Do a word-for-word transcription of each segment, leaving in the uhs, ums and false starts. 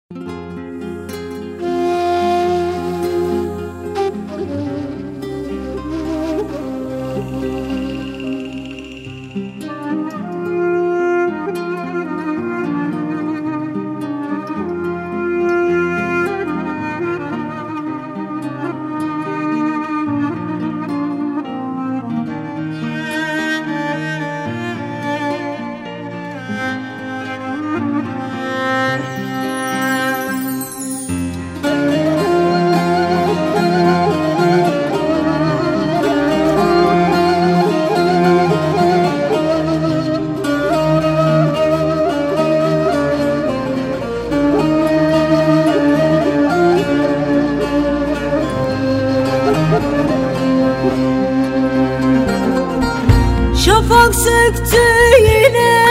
Şafak söktü yine,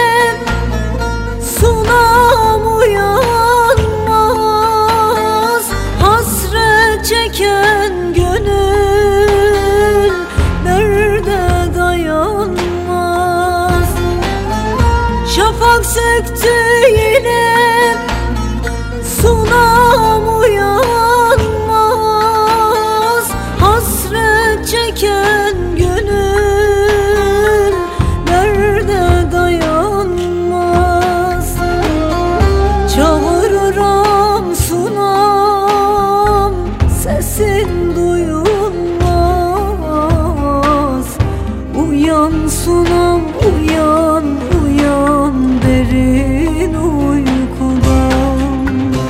sunam uyanmaz. Hasret çeken gönül nerede dayanmaz. Şafak söktü yine, sunam uyanmaz. Hasret çeken gönül sesin duyulmaz. Uyan sunam uyan, uyan derin uykudan.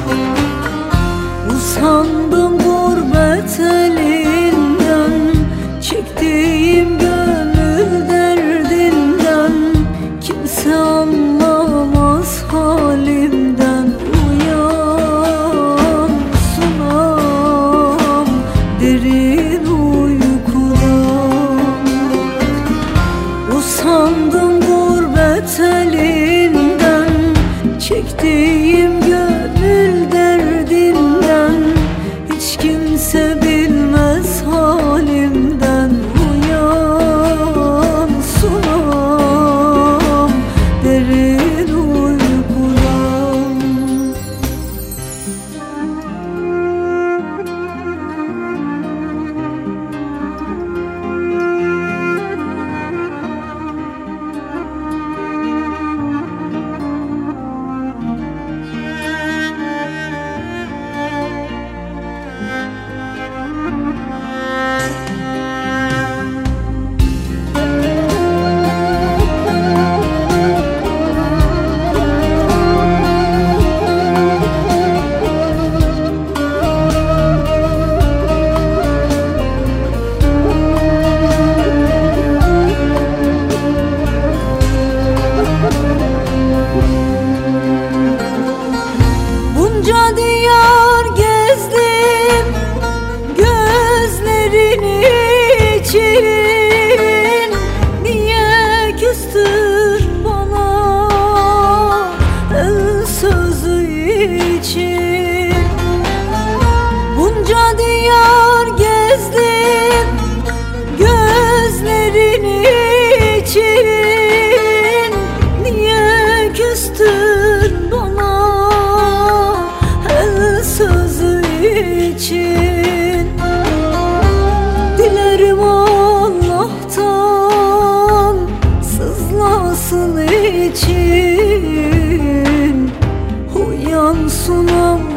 Usandım gurbet elinden, çektiğim gönül derdinden. Kimse anlamaz halimden. Derin uykudan usandım gurbet elinden, çektiğim gönül derdinden. Hiç kimse bilmez halimden. Uyan sunam derin uykudan. Bunca diyar gezdim gözlerin için. Niye küstün bana el sözü için? Bunca diyar gezdim gözlerin için. Niye küstün bana sözü için? Dilerim Allah'tan sızlasın için. Uyan sunam